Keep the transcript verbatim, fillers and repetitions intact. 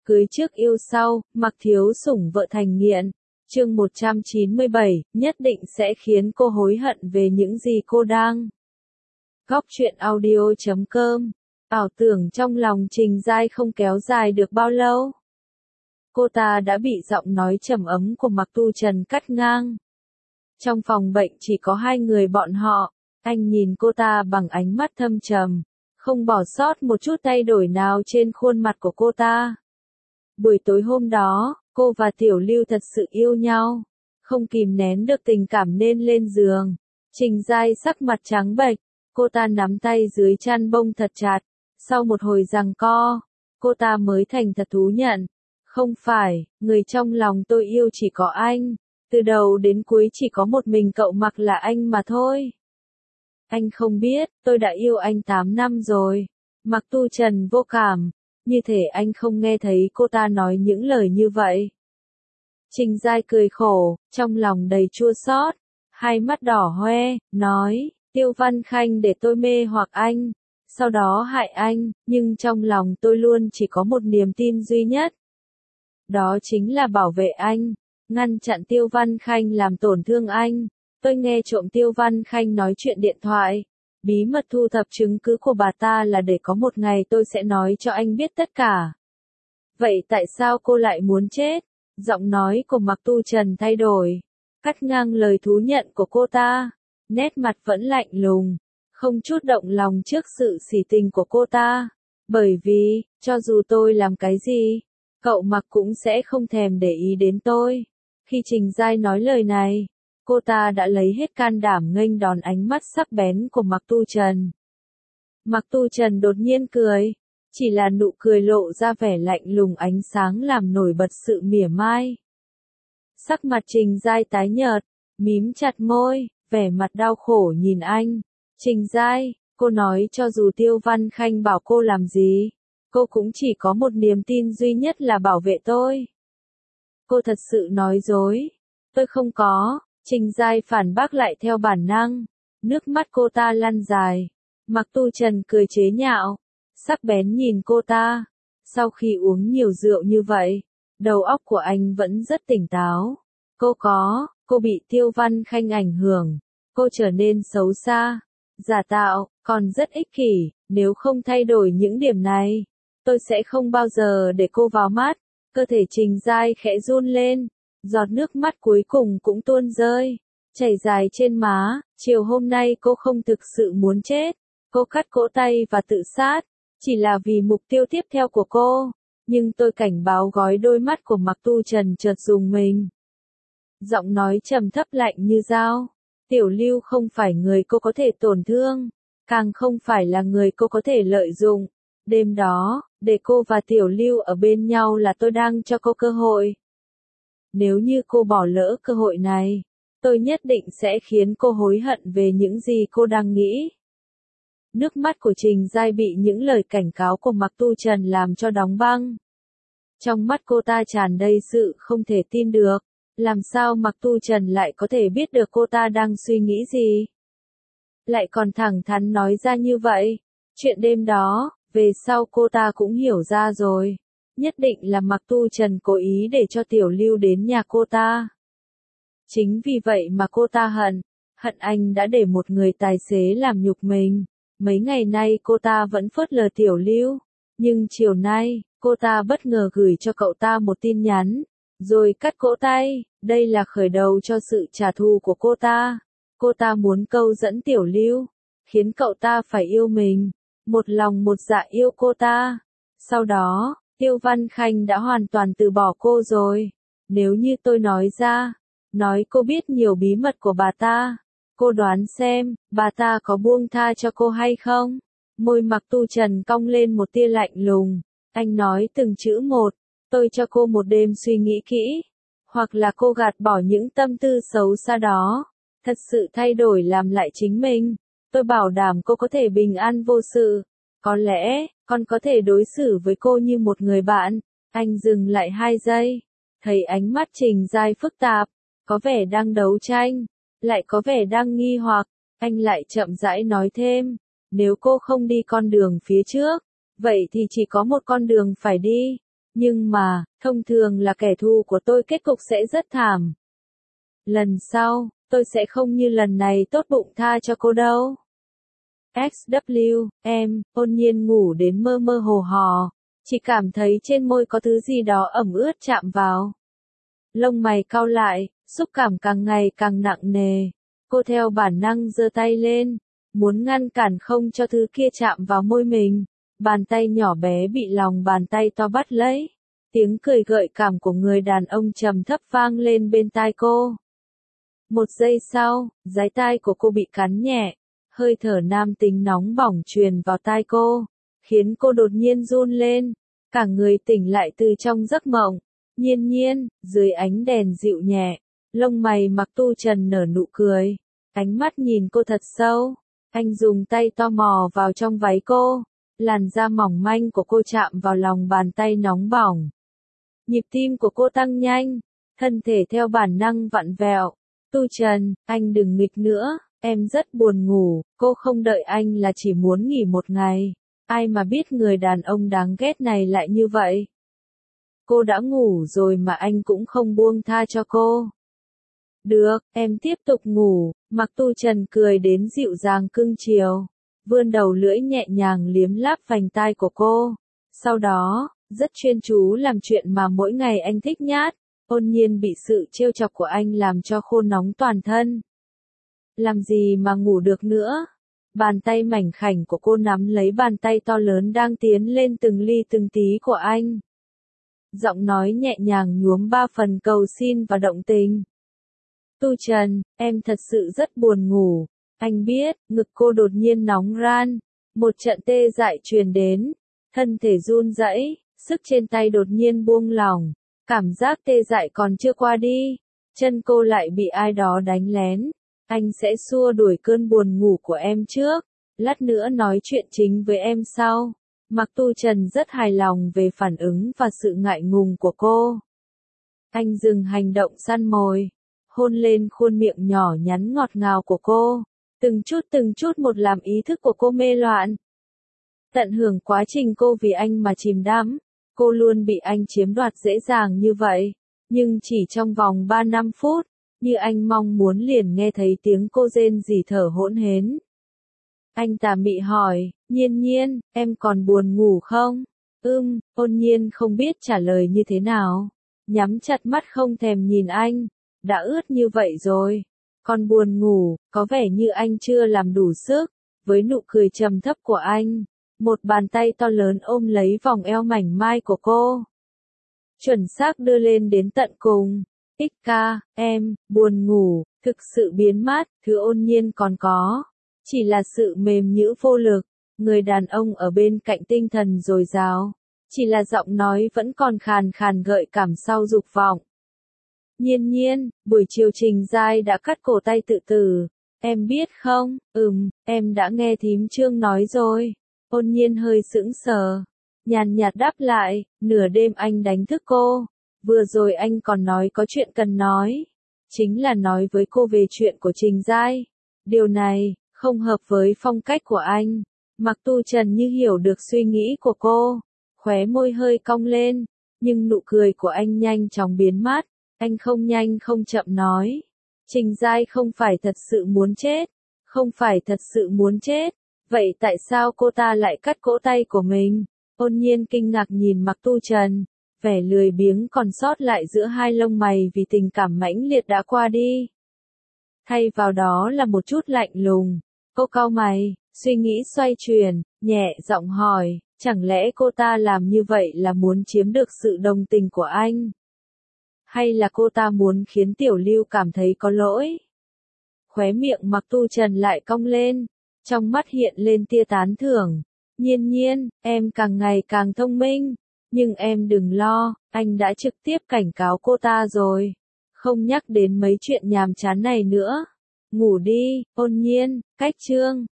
Cưới trước yêu sau, mặc thiếu sủng vợ thành nghiện. Chương một trăm chín mươi bảy, nhất định sẽ khiến cô hối hận về những gì cô đang. Góc truyện audio chấm com. Ảo tưởng trong lòng Trình Giai không kéo dài được bao lâu. Cô ta đã bị giọng nói trầm ấm của Mạc Tu Trần cắt ngang. Trong phòng bệnh chỉ có hai người bọn họ, anh nhìn cô ta bằng ánh mắt thâm trầm, không bỏ sót một chút thay đổi nào trên khuôn mặt của cô ta. Buổi tối hôm đó, cô và Tiểu Lưu thật sự yêu nhau, không kìm nén được tình cảm nên lên giường. Trình Giai sắc mặt trắng bệch, cô ta nắm tay dưới chăn bông thật chặt, sau một hồi giằng co, cô ta mới thành thật thú nhận. Không phải, người trong lòng tôi yêu chỉ có anh, từ đầu đến cuối chỉ có một mình cậu Mạc là anh mà thôi. Anh không biết, tôi đã yêu anh tám năm rồi. Mạc Tu Trần vô cảm, như thể anh không nghe thấy cô ta nói những lời như vậy. Trình Giai cười khổ, trong lòng đầy chua xót, hai mắt đỏ hoe, nói, Tiêu Văn Khanh để tôi mê hoặc anh, sau đó hại anh, nhưng trong lòng tôi luôn chỉ có một niềm tin duy nhất. Đó chính là bảo vệ anh, ngăn chặn Tiêu Văn Khanh làm tổn thương anh. Tôi nghe trộm Tiêu Văn Khanh nói chuyện điện thoại, bí mật thu thập chứng cứ của bà ta là để có một ngày tôi sẽ nói cho anh biết tất cả. Vậy tại sao cô lại muốn chết? Giọng nói của Mạc Tu Trần thay đổi, cắt ngang lời thú nhận của cô ta, nét mặt vẫn lạnh lùng, không chút động lòng trước sự sỉ tình của cô ta. Bởi vì, cho dù tôi làm cái gì, cậu Mạc cũng sẽ không thèm để ý đến tôi. Khi Trình Giai nói lời này, cô ta đã lấy hết can đảm nghênh đón ánh mắt sắc bén của Mạc Tu Trần. Mạc Tu Trần đột nhiên cười, chỉ là nụ cười lộ ra vẻ lạnh lùng ánh sáng làm nổi bật sự mỉa mai. Sắc mặt Trình Giai tái nhợt, mím chặt môi, vẻ mặt đau khổ nhìn anh. Trình Giai, cô nói cho dù Tiêu Văn Khanh bảo cô làm gì, cô cũng chỉ có một niềm tin duy nhất là bảo vệ tôi. Cô thật sự nói dối. Tôi không có. Trình Giai phản bác lại theo bản năng, nước mắt cô ta lăn dài. Mạc Tu Trần cười chế nhạo, sắc bén nhìn cô ta. Sau khi uống nhiều rượu như vậy, đầu óc của anh vẫn rất tỉnh táo. Cô có, cô bị Tiêu Văn Khanh ảnh hưởng, cô trở nên xấu xa, giả tạo, còn rất ích kỷ. Nếu không thay đổi những điểm này, tôi sẽ không bao giờ để cô vào mắt. Cơ thể Trình Giai khẽ run lên, giọt nước mắt cuối cùng cũng tuôn rơi, chảy dài trên má. Chiều hôm nay cô không thực sự muốn chết, cô cắt cổ tay và tự sát, chỉ là vì mục tiêu tiếp theo của cô. Nhưng tôi cảnh báo gói đôi mắt của Mạc Tu Trần chợt rùng mình. Giọng nói trầm thấp lạnh như dao. Tiểu Lưu không phải người cô có thể tổn thương, càng không phải là người cô có thể lợi dụng. Đêm đó, để cô và Tiểu Lưu ở bên nhau là tôi đang cho cô cơ hội. Nếu như cô bỏ lỡ cơ hội này, tôi nhất định sẽ khiến cô hối hận về những gì cô đang nghĩ. Nước mắt của Trình Giai bị những lời cảnh cáo của Mạc Tu Trần làm cho đóng băng. Trong mắt cô ta tràn đầy sự không thể tin được. Làm sao Mạc Tu Trần lại có thể biết được cô ta đang suy nghĩ gì? Lại còn thẳng thắn nói ra như vậy. Chuyện đêm đó, về sau cô ta cũng hiểu ra rồi. Nhất định là Mạc Tu Trần cố ý để cho Tiểu Lưu đến nhà cô ta. Chính vì vậy mà cô ta hận, hận anh đã để một người tài xế làm nhục mình. Mấy ngày nay cô ta vẫn phớt lờ Tiểu Lưu, nhưng chiều nay, cô ta bất ngờ gửi cho cậu ta một tin nhắn, rồi cắt cổ tay. Đây là khởi đầu cho sự trả thù của cô ta. Cô ta muốn câu dẫn Tiểu Lưu, khiến cậu ta phải yêu mình, một lòng một dạ yêu cô ta. Sau đó, Tiêu Văn Khanh đã hoàn toàn từ bỏ cô rồi. Nếu như tôi nói ra, nói cô biết nhiều bí mật của bà ta, cô đoán xem, bà ta có buông tha cho cô hay không? Môi Mạc Tu Trần cong lên một tia lạnh lùng. Anh nói từng chữ một, tôi cho cô một đêm suy nghĩ kỹ, hoặc là cô gạt bỏ những tâm tư xấu xa đó, thật sự thay đổi làm lại chính mình. Tôi bảo đảm cô có thể bình an vô sự. Có lẽ, con có thể đối xử với cô như một người bạn. Anh dừng lại hai giây, thấy ánh mắt Trình Giai phức tạp, có vẻ đang đấu tranh, lại có vẻ đang nghi hoặc. Anh lại chậm rãi nói thêm, nếu cô không đi con đường phía trước, vậy thì chỉ có một con đường phải đi. Nhưng mà, thông thường là kẻ thù của tôi kết cục sẽ rất thảm. Lần sau, tôi sẽ không như lần này tốt bụng tha cho cô đâu. ét vê em, ôn nhiên ngủ đến mơ mơ hồ hò, chỉ cảm thấy trên môi có thứ gì đó ẩm ướt chạm vào. Lông mày cau lại, xúc cảm càng ngày càng nặng nề. Cô theo bản năng giơ tay lên, muốn ngăn cản không cho thứ kia chạm vào môi mình. Bàn tay nhỏ bé bị lòng bàn tay to bắt lấy. Tiếng cười gợi cảm của người đàn ông trầm thấp vang lên bên tai cô. Một giây sau, dái tai của cô bị cắn nhẹ. Hơi thở nam tính nóng bỏng truyền vào tai cô, khiến cô đột nhiên run lên. Cả người tỉnh lại từ trong giấc mộng. Nhiên nhiên, dưới ánh đèn dịu nhẹ, lông mày Mạc Tu Trần nở nụ cười. Ánh mắt nhìn cô thật sâu. Anh dùng tay to mò vào trong váy cô. Làn da mỏng manh của cô chạm vào lòng bàn tay nóng bỏng. Nhịp tim của cô tăng nhanh, thân thể theo bản năng vặn vẹo. Tu Trần, anh đừng nghịch nữa, em rất buồn ngủ, cô không đợi anh là chỉ muốn nghỉ một ngày. Ai mà biết người đàn ông đáng ghét này lại như vậy. Cô đã ngủ rồi mà anh cũng không buông tha cho cô. Được, em tiếp tục ngủ, Mạc Tu Trần cười đến dịu dàng cưng chiều. Vươn đầu lưỡi nhẹ nhàng liếm láp vành tai của cô. Sau đó, rất chuyên chú làm chuyện mà mỗi ngày anh thích nhát. Ôn nhiên bị sự trêu chọc của anh làm cho khô nóng toàn thân. Làm gì mà ngủ được nữa. Bàn tay mảnh khảnh của cô nắm lấy bàn tay to lớn đang tiến lên từng ly từng tí của anh. Giọng nói nhẹ nhàng nhuốm ba phần cầu xin và động tình. Tu Trần, em thật sự rất buồn ngủ. Anh biết, ngực cô đột nhiên nóng ran. Một trận tê dại truyền đến. Thân thể run rẩy, sức trên tay đột nhiên buông lỏng. Cảm giác tê dại còn chưa qua đi. Chân cô lại bị ai đó đánh lén. Anh sẽ xua đuổi cơn buồn ngủ của em trước. Lát nữa nói chuyện chính với em sau. Mạc Tu Trần rất hài lòng về phản ứng và sự ngại ngùng của cô. Anh dừng hành động săn mồi. Hôn lên khuôn miệng nhỏ nhắn ngọt ngào của cô. Từng chút từng chút một làm ý thức của cô mê loạn. Tận hưởng quá trình cô vì anh mà chìm đắm. Cô luôn bị anh chiếm đoạt dễ dàng như vậy. Nhưng chỉ trong vòng ba năm phút, như anh mong muốn liền nghe thấy tiếng cô rên rỉ thở hỗn hển. Anh tà mị hỏi, nhiên nhiên, em còn buồn ngủ không? Ưm, ôn nhiên không biết trả lời như thế nào. Nhắm chặt mắt không thèm nhìn anh. Đã ướt như vậy rồi. Còn buồn ngủ, có vẻ như anh chưa làm đủ sức. Với nụ cười trầm thấp của anh. Một bàn tay to lớn ôm lấy vòng eo mảnh mai của cô. Chuẩn xác đưa lên đến tận cùng. Ích ca, em, buồn ngủ, thực sự biến mất, thứ ôn nhiên còn có. Chỉ là sự mềm nhũn vô lực. Người đàn ông ở bên cạnh tinh thần dồi dào. Chỉ là giọng nói vẫn còn khàn khàn gợi cảm sau dục vọng. Nhiên nhiên, buổi chiều Trình Giai đã cắt cổ tay tự tử. Em biết không, ừm, em đã nghe thím Trương nói rồi. Ôn nhiên hơi sững sờ. Nhàn nhạt đáp lại, nửa đêm anh đánh thức cô. Vừa rồi anh còn nói có chuyện cần nói. Chính là nói với cô về chuyện của Trình Giai. Điều này, không hợp với phong cách của anh. Mạc Tu Trần như hiểu được suy nghĩ của cô. Khóe môi hơi cong lên. Nhưng nụ cười của anh nhanh chóng biến mất. Anh không nhanh không chậm nói. Trình Giai không phải thật sự muốn chết. Không phải thật sự muốn chết. Vậy tại sao cô ta lại cắt cổ tay của mình? Ôn nhiên kinh ngạc nhìn Mạc Tu Trần. Vẻ lười biếng còn sót lại giữa hai lông mày vì tình cảm mãnh liệt đã qua đi. Thay vào đó là một chút lạnh lùng. Cô cau mày, suy nghĩ xoay chuyển, nhẹ giọng hỏi, chẳng lẽ cô ta làm như vậy là muốn chiếm được sự đồng tình của anh? Hay là cô ta muốn khiến Tiểu Lưu cảm thấy có lỗi? Khóe miệng Mạc Tu Trần lại cong lên, trong mắt hiện lên tia tán thưởng. Nhiên nhiên, em càng ngày càng thông minh. Nhưng em đừng lo, anh đã trực tiếp cảnh cáo cô ta rồi. Không nhắc đến mấy chuyện nhàm chán này nữa. Ngủ đi, ôn nhiên, cách chương.